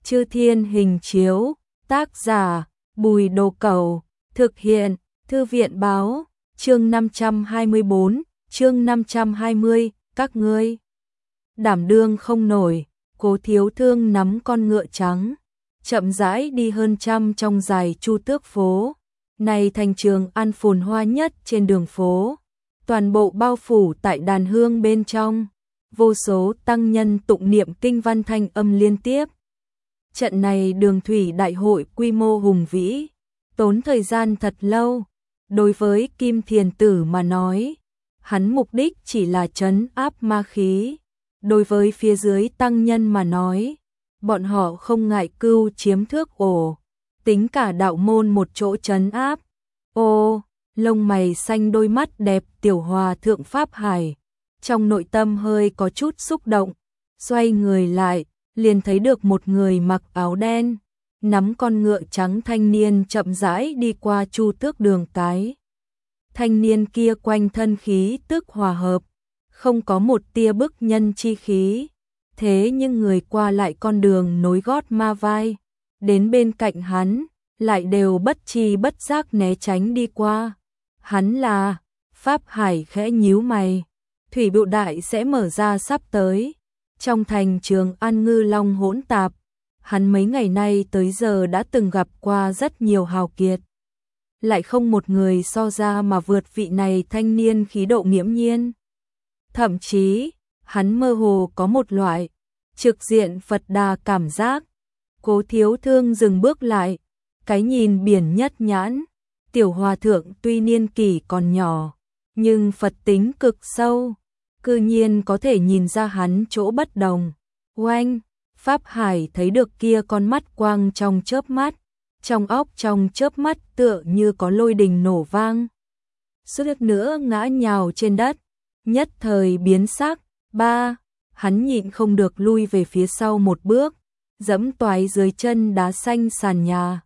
Chư Thiên Hình Chiếu, tác giả Bùi Đồ Cẩu, thực hiện Thư viện báo, chương 524, chương 520, các ngươi đảm đương không nổi. Cố Thiếu Thương nắm con ngựa trắng, chậm rãi đi hơn trăm trong dài Chu Tước phố. Này thành Trường An phồn hoa nhất trên đường phố, toàn bộ bao phủ tại đàn hương bên trong, vô số tăng nhân tụng niệm kinh văn thanh âm liên tiếp. Trận này đường thủy đại hội quy mô hùng vĩ, tốn thời gian thật lâu. Đối với Kim Thiền Tử mà nói, hắn mục đích chỉ là trấn áp ma khí. Đối với phía dưới tăng nhân mà nói, bọn họ không ngại cưu chiếm thước ổ, tính cả đạo môn một chỗ trấn áp. Ô, lông mày xanh đôi mắt đẹp tiểu hòa thượng Pháp Hải, trong nội tâm hơi có chút xúc động, xoay người lại, liền thấy được một người mặc áo đen, nắm con ngựa trắng thanh niên chậm rãi đi qua Chu Tước đường cái. Thanh niên kia quanh thân khí tức hòa hợp, không có một tia bức nhân chi khí, thế nhưng người qua lại con đường nối gót ma vai, đến bên cạnh hắn, lại đều bất chi bất giác né tránh đi qua. Hắn là Pháp Hải khẽ nhíu mày, thủy bựu đại sẽ mở ra sắp tới. Trong thành Trường An ngư long hỗn tạp, hắn mấy ngày nay tới giờ đã từng gặp qua rất nhiều hào kiệt, lại không một người so ra mà vượt vị này thanh niên khí độ nghiễm nhiên. Thậm chí, hắn mơ hồ có một loại trực diện Phật Đà cảm giác. Cố Thiếu Thương dừng bước lại, cái nhìn biển nhất nhãn. Tiểu hòa thượng tuy niên kỷ còn nhỏ, nhưng Phật tính cực sâu, cư nhiên có thể nhìn ra hắn chỗ bất đồng. Oanh, Pháp Hải thấy được kia con mắt quang trong chớp mắt, trong óc trong chớp mắt tựa như có lôi đình nổ vang. Suýt nữa ngã nhào trên đất, nhất thời biến sắc. Ba, hắn nhịn không được lui về phía sau một bước, dẫm toái dưới chân đá xanh sàn nhà.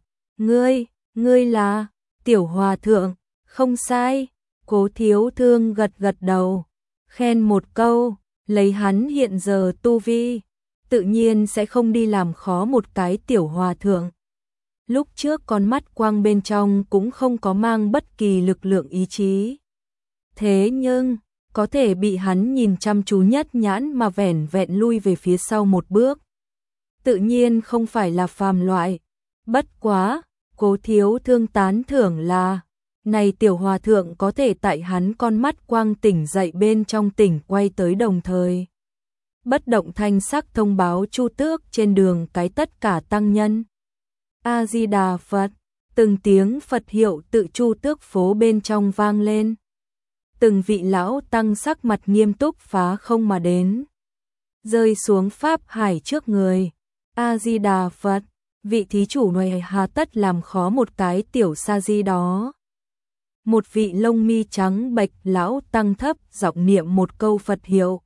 Ngươi là Tiểu hòa thượng, không sai. Cố Thiếu Thương gật gật đầu, khen một câu, lấy hắn hiện giờ tu vi, tự nhiên sẽ không đi làm khó một cái tiểu hòa thượng. Lúc trước con mắt quang bên trong cũng không có mang bất kỳ lực lượng ý chí. Thế nhưng, có thể bị hắn nhìn chăm chú nhất nhãn mà vẻn vẹn lui về phía sau một bước, tự nhiên không phải là phàm loại. Bất quá, Cố Thiếu Thương tán thưởng là, này tiểu hòa thượng có thể tại hắn con mắt quang tỉnh dậy bên trong tỉnh quay tới đồng thời. Bất động thanh sắc thông báo Chu Tước trên đường cái tất cả tăng nhân. A-di-đà Phật, từng tiếng Phật hiệu tự Chu Tước phố bên trong vang lên. Từng vị lão tăng sắc mặt nghiêm túc phá không mà đến, rơi xuống Pháp Hải trước người. A-di-đà Phật, vị thí chủ này hà tất làm khó một cái tiểu sa di đó. Một vị lông mi trắng bệch lão tăng thấp giọng niệm một câu Phật hiệu.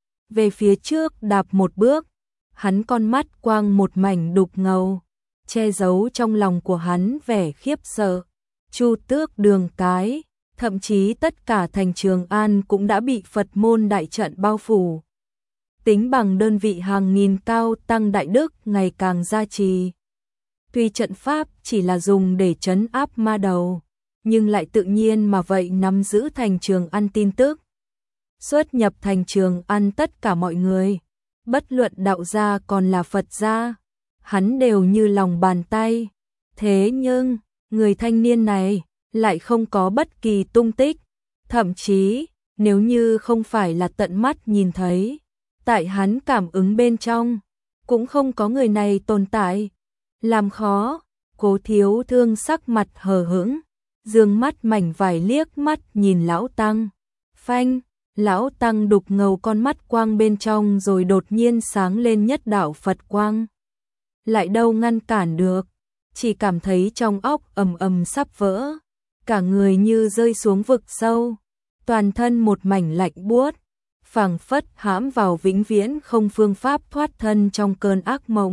Về phía trước đạp một bước, hắn con mắt quang một mảnh đục ngầu, che giấu trong lòng của hắn vẻ khiếp sợ. Chu Tước đường cái, thậm chí tất cả thành Trường An cũng đã bị Phật môn đại trận bao phủ. Tính bằng đơn vị hàng nghìn cao tăng đại đức ngày càng gia trì. Tuy trận pháp chỉ là dùng để trấn áp ma đầu, nhưng lại tự nhiên mà vậy nắm giữ thành Trường An tin tức. Xuất nhập thành Trường An tất cả mọi người, bất luận đạo gia còn là Phật gia, hắn đều như lòng bàn tay. Thế nhưng, người thanh niên này lại không có bất kỳ tung tích, thậm chí, nếu như không phải là tận mắt nhìn thấy, tại hắn cảm ứng bên trong, cũng không có người này tồn tại. Làm khó, Cố Thiếu Thương sắc mặt hờ hững, dương mắt mảnh vải liếc mắt nhìn lão tăng. Phanh, lão tăng đục ngầu con mắt quang bên trong rồi đột nhiên sáng lên nhất đạo Phật quang. Lại đâu ngăn cản được, chỉ cảm thấy trong óc ầm ầm sắp vỡ, cả người như rơi xuống vực sâu, toàn thân một mảnh lạnh buốt, phảng phất hãm vào vĩnh viễn không phương pháp thoát thân trong cơn ác mộng.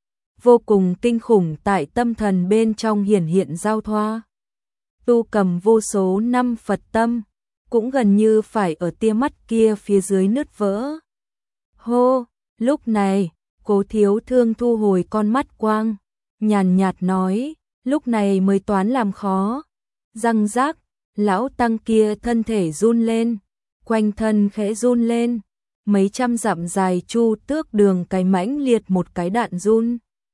Vô cùng kinh khủng tại tâm thần bên trong hiển hiện giao thoa. Tu cầm vô số năm Phật tâm, cũng gần như phải ở tia mắt kia phía dưới nứt vỡ. Hô, lúc này, Cố Thiếu Thương thu hồi con mắt quang, nhàn nhạt nói, lúc này mới toán làm khó. Răng rác, lão tăng kia thân thể run lên, quanh thân khẽ run lên, mấy trăm dặm dài Chu Tước đường cái mãnh liệt một cái đạn run.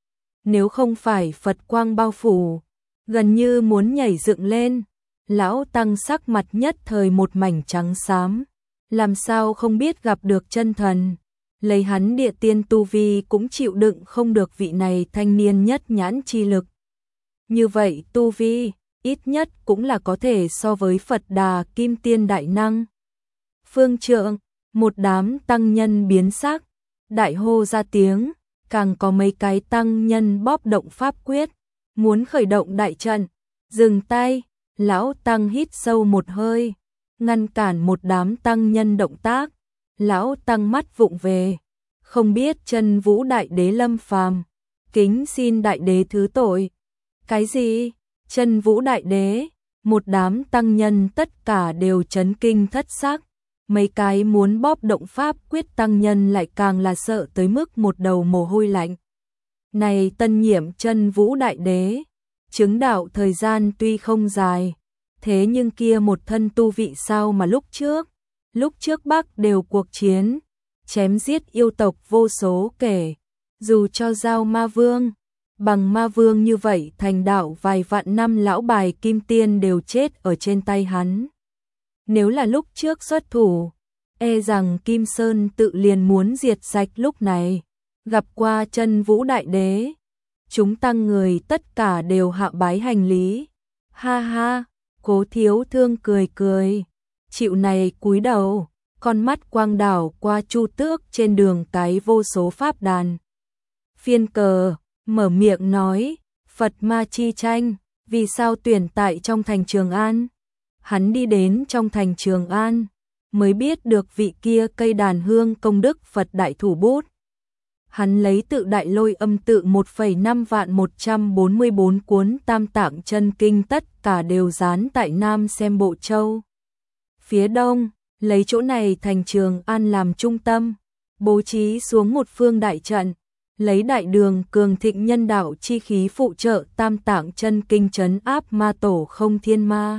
Nếu không phải Phật quang bao phủ, gần như muốn nhảy dựng lên, lão tăng sắc mặt nhất thời một mảnh trắng xám, làm sao không biết gặp được chân thần, lấy hắn địa tiên tu vi cũng chịu đựng không được vị này thanh niên nhất nhãn chi lực. Như vậy tu vi, ít nhất cũng là có thể so với Phật Đà Kim Tiên đại năng. Phương trượng, một đám tăng nhân biến sắc, đại hô ra tiếng, càng có mấy cái tăng nhân bóp động pháp quyết, muốn khởi động đại trận. Dừng tay, lão tăng hít sâu một hơi, ngăn cản một đám tăng nhân động tác. Lão tăng mắt vụng về, không biết Chân Vũ Đại Đế lâm phàm, kính xin Đại Đế thứ tội. Cái gì? Chân Vũ Đại Đế? Một đám tăng nhân tất cả đều chấn kinh thất sắc, mấy cái muốn bóp động pháp quyết tăng nhân lại càng là sợ tới mức một đầu mồ hôi lạnh. Này tân nhiệm Chân Vũ Đại Đế, chứng đạo thời gian tuy không dài, thế nhưng kia một thân tu vị sao mà lúc trước Bắc đều cuộc chiến, chém giết yêu tộc vô số kể, dù cho giao ma vương, bằng ma vương như vậy thành đạo vài vạn năm lão bài kim tiên đều chết ở trên tay hắn. Nếu là lúc trước xuất thủ, e rằng Kim Sơn tự liền muốn diệt sạch lúc này. Gặp qua Chân Vũ Đại Đế, chúng tăng người tất cả đều hạ bái hành lý. Ha ha, Cố Thiếu Thương cười cười, chịu này cúi đầu, con mắt quang đảo qua Chu Tước trên đường cái vô số pháp đàn. Phiên cờ, mở miệng nói, Phật ma chi tranh, vì sao tuyển tại trong thành Trường An? Hắn đi đến trong thành Trường An, mới biết được vị kia cây đàn hương công đức Phật đại thủ bút. Hắn lấy tự Đại Lôi Âm tự 1,5 vạn 144 cuốn Tam Tạng chân kinh tất cả đều dán tại Nam Xem Bộ Châu. Phía đông, lấy chỗ này thành Trường An làm trung tâm, bố trí xuống một phương đại trận, lấy đại đường cường thịnh nhân đạo chi khí phụ trợ Tam Tạng chân kinh trấn áp ma tổ không thiên ma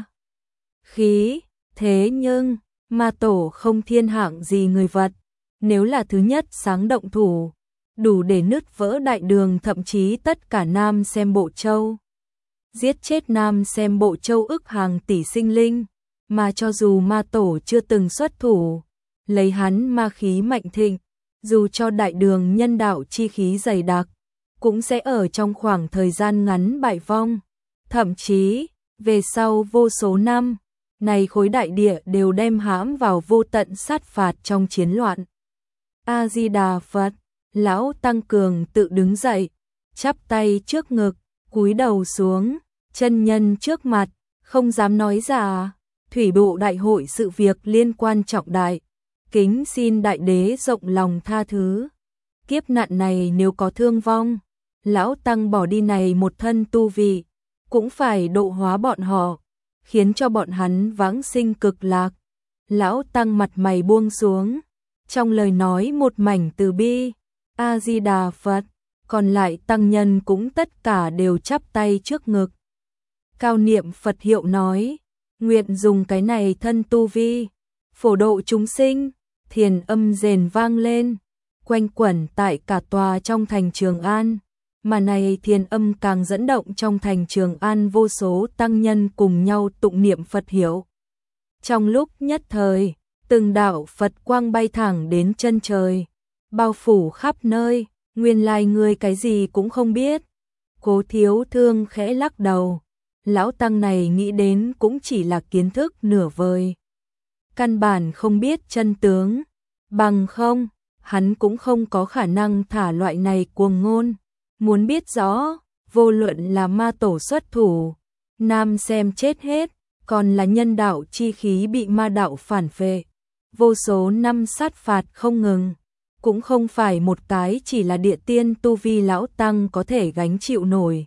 khí. Thế nhưng, ma tổ không thiên hạng gì người vật, nếu là thứ nhất sáng động thủ, đủ để nứt vỡ đại đường thậm chí tất cả Nam Xem Bộ Châu. Giết chết Nam Xem Bộ Châu ức hàng tỷ sinh linh, mà cho dù ma tổ chưa từng xuất thủ, lấy hắn ma khí mạnh thịnh, dù cho đại đường nhân đạo chi khí dày đặc, cũng sẽ ở trong khoảng thời gian ngắn bại vong. Thậm chí, về sau vô số năm, này khối đại địa đều đem hãm vào vô tận sát phạt trong chiến loạn. A-di-đà Phật, lão tăng cường tự đứng dậy, chắp tay trước ngực, cúi đầu xuống, chân nhân trước mặt, không dám nói giả. Thủy bộ đại hội sự việc liên quan trọng đại, kính xin Đại Đế rộng lòng tha thứ. Kiếp nạn này nếu có thương vong, lão tăng bỏ đi này một thân tu vị, cũng phải độ hóa bọn họ, khiến cho bọn hắn vãng sinh cực lạc. Lão tăng mặt mày buông xuống, trong lời nói một mảnh từ bi. A-di-đà Phật, còn lại tăng nhân cũng tất cả đều chắp tay trước ngực. Cao niệm Phật hiệu nói, nguyện dùng cái này thân tu vi, phổ độ chúng sinh. Thiền âm rền vang lên, quanh quẩn tại cả tòa trong thành Trường An, mà này thiền âm càng dẫn động trong thành Trường An vô số tăng nhân cùng nhau tụng niệm Phật hiệu. Trong lúc nhất thời, từng đạo Phật quang bay thẳng đến chân trời, bao phủ khắp nơi, nguyên lai người cái gì cũng không biết. Cố Thiếu Thương khẽ lắc đầu, lão tăng này nghĩ đến cũng chỉ là kiến thức nửa vời, căn bản không biết chân tướng, bằng không, hắn cũng không có khả năng thả loại này cuồng ngôn. Muốn biết rõ, vô luận là ma tổ xuất thủ, Nam Xem chết hết, còn là nhân đạo chi khí bị ma đạo phản phệ, vô số năm sát phạt không ngừng, cũng không phải một cái chỉ là địa tiên tu vi lão tăng có thể gánh chịu nổi.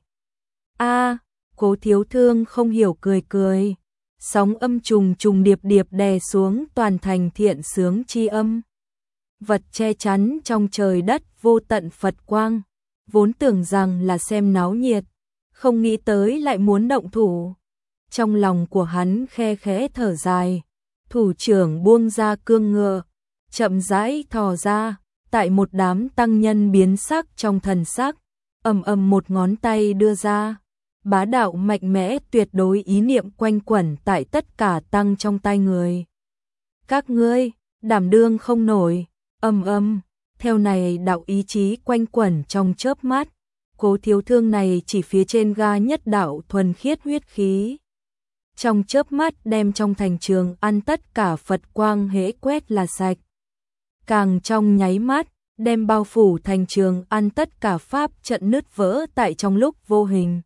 A, Cố Thiếu Thương không hiểu cười cười. Sóng âm trùng trùng điệp điệp đè xuống toàn thành thiện sướng chi âm. vật che chắn trong trời đất vô tận Phật quang, vốn tưởng rằng là xem náo nhiệt, không nghĩ tới lại muốn động thủ. Trong lòng của hắn khe khẽ thở dài, thủ trưởng buông ra cương ngựa, chậm rãi thò ra, tại một đám tăng nhân biến sắc trong thần sắc, ầm ầm một ngón tay đưa ra, bá đạo mạnh mẽ tuyệt đối ý niệm quanh quẩn tại tất cả tăng trong tay người. Các ngươi, đảm đương không nổi, ầm ầm, theo này đạo ý chí quanh quẩn trong chớp mắt, Cố Thiếu Thương này chỉ phía trên ga nhất đạo thuần khiết huyết khí. Trong chớp mắt đem trong thành Trường An tất cả Phật quang hễ quét là sạch. Càng trong nháy mắt, đem bao phủ thành Trường An tất cả pháp trận nứt vỡ tại trong lúc vô hình.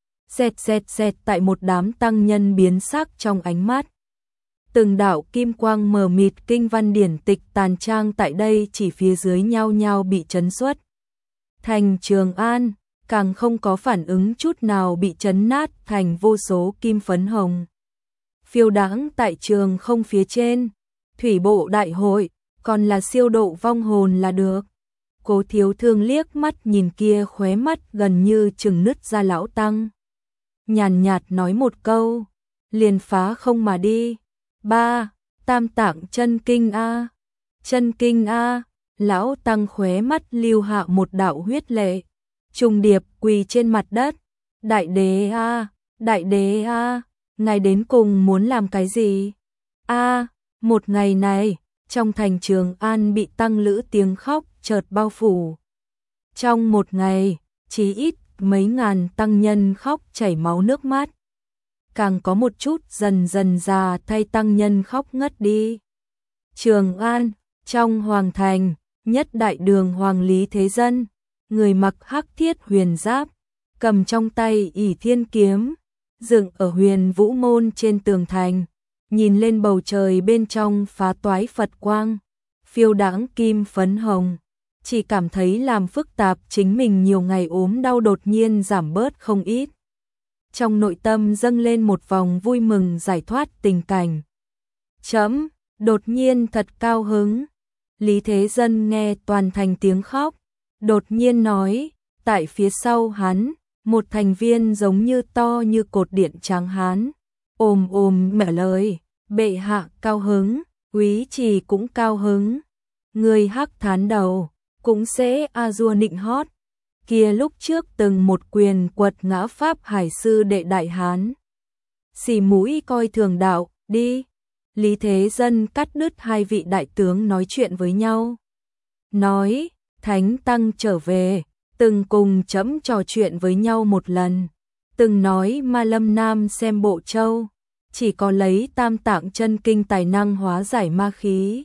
Xẹt tại một đám tăng nhân biến sắc trong ánh mắt. Từng đạo kim quang mờ mịt kinh văn điển tịch tàn trang tại đây chỉ phía dưới nhao nhao bị chấn xuất. Thành Trường An càng không có phản ứng chút nào bị chấn nát thành vô số kim phấn hồng. Phiêu đãng tại trường không phía trên, thủy bộ đại hội, còn là siêu độ vong hồn là được. Cố Thiếu Thương liếc mắt nhìn kia khóe mắt gần như chừng nứt ra lão tăng. Nhàn nhạt nói một câu, liền phá không mà đi. Ba, tam tạng chân kinh a, chân kinh a, lão tăng khóe mắt lưu hạ một đạo huyết lệ, trùng điệp quỳ trên mặt đất. Đại đế a, đại đế a, ngài đến cùng muốn làm cái gì? A, một ngày này, trong thành Trường An bị tăng lữ tiếng khóc chợt bao phủ. Trong một ngày, chỉ ít mấy ngàn tăng nhân khóc chảy máu nước mắt. Càng có một chút dần dần già thay tăng nhân khóc ngất đi. Trường An, trong hoàng thành, nhất đại đường hoàng Lý Thế Dân, người mặc hắc thiết huyền giáp, cầm trong tay ỷ thiên kiếm, dựng ở huyền vũ môn trên tường thành, nhìn lên bầu trời bên trong phá toái Phật quang, phiêu đãng kim phấn hồng, chỉ cảm thấy làm phức tạp chính mình nhiều ngày ốm đau đột nhiên giảm bớt không ít. Trong nội tâm dâng lên một vòng vui mừng giải thoát tình cảnh. Chấm, đột nhiên thật cao hứng. Lý Thế Dân nghe toàn thành tiếng khóc, đột nhiên nói, tại phía sau hắn, một thành viên giống như to như cột điện trắng hán, ồm mở lời, bệ hạ cao hứng, úy trì cũng cao hứng, người hắc thán đầu, cũng sẽ a dua nịnh hót. Kia lúc trước từng một quyền quật ngã Pháp Hải sư đệ đại hán. Xì mũi coi thường đạo, đi. Lý Thế Dân cắt đứt hai vị đại tướng nói chuyện với nhau. Nói, Thánh Tăng trở về, từng cùng chấm trò chuyện với nhau một lần. Từng nói Ma Lâm Nam xem bộ châu, chỉ có lấy tam tạng chân kinh tài năng hóa giải ma khí.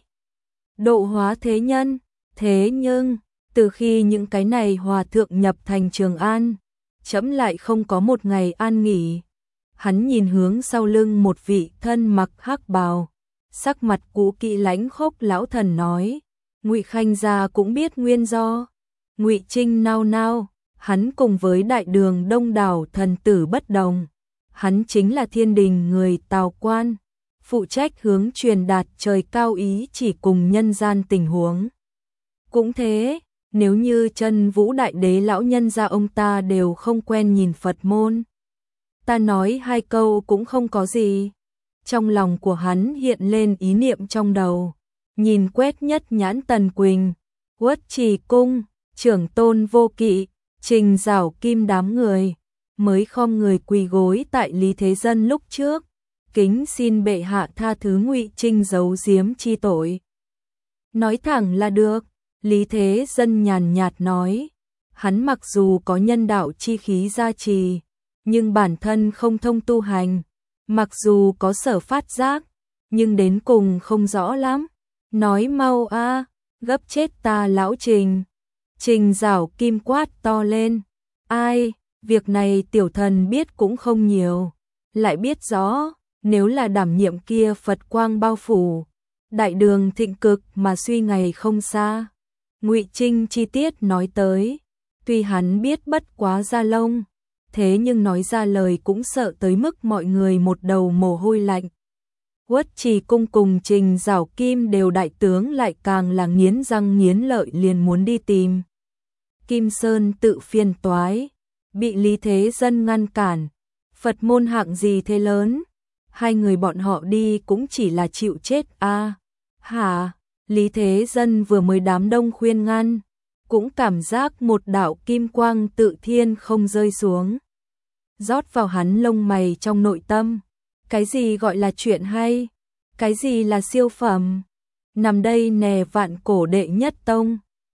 Độ hóa thế nhân, thế nhưng từ khi những cái này hòa thượng nhập thành Trường An, chấm lại không có một ngày an nghỉ. Hắn nhìn hướng sau lưng một vị thân mặc hắc bào, sắc mặt cũ kỹ lãnh khốc lão thần nói, Ngụy Khanh gia cũng biết nguyên do. Ngụy Trinh nao nao, hắn cùng với đại đường đông đảo thần tử bất đồng. Hắn chính là thiên đình người Tào Quan, phụ trách hướng truyền đạt trời cao ý chỉ cùng nhân gian tình huống. Cũng thế, nếu như Chân Vũ Đại Đế lão nhân gia ông ta đều không quen nhìn Phật môn, ta nói hai câu cũng không có gì. Trong lòng của hắn hiện lên ý niệm trong đầu, nhìn quét nhất nhãn Tần Quỳnh, Uất Trì Cung, Trưởng Tôn Vô Kỵ, Trình Giảo Kim đám người, mới khom người quỳ gối tại Lý Thế Dân lúc trước, kính xin bệ hạ tha thứ Ngụy Trinh giấu giếm chi tội. Nói thẳng là được. Lý Thế Dân nhàn nhạt nói, hắn mặc dù có nhân đạo chi khí gia trì, nhưng bản thân không thông tu hành, mặc dù có sở phát giác, nhưng đến cùng không rõ lắm. Nói mau a, gấp chết ta lão Trình. Trình Giảo Kim quát to lên, ai, việc này tiểu thần biết cũng không nhiều, lại biết rõ, nếu là đảm nhiệm kia Phật quang bao phủ, đại đường thịnh cực mà suy ngày không xa. Ngụy Trinh chi tiết nói tới, tuy hắn biết bất quá da lông, thế nhưng nói ra lời cũng sợ tới mức mọi người một đầu mồ hôi lạnh. Uất Trì cung cùng Trình Giảo Kim đều đại tướng lại càng là nghiến răng nghiến lợi liền muốn đi tìm Kim Sơn tự phiền toái, bị Lý Thế Dân ngăn cản. Phật môn hạng gì thế lớn, hai người bọn họ đi cũng chỉ là chịu chết a. Hả? Lý Thế Dân vừa mới đám đông khuyên ngăn, cũng cảm giác một đạo kim quang tự thiên không rơi xuống, rót vào hắn lông mày trong nội tâm. Cái gì gọi là chuyện hay? Cái gì là siêu phẩm? Nằm đây nè, vạn cổ đệ nhất tông,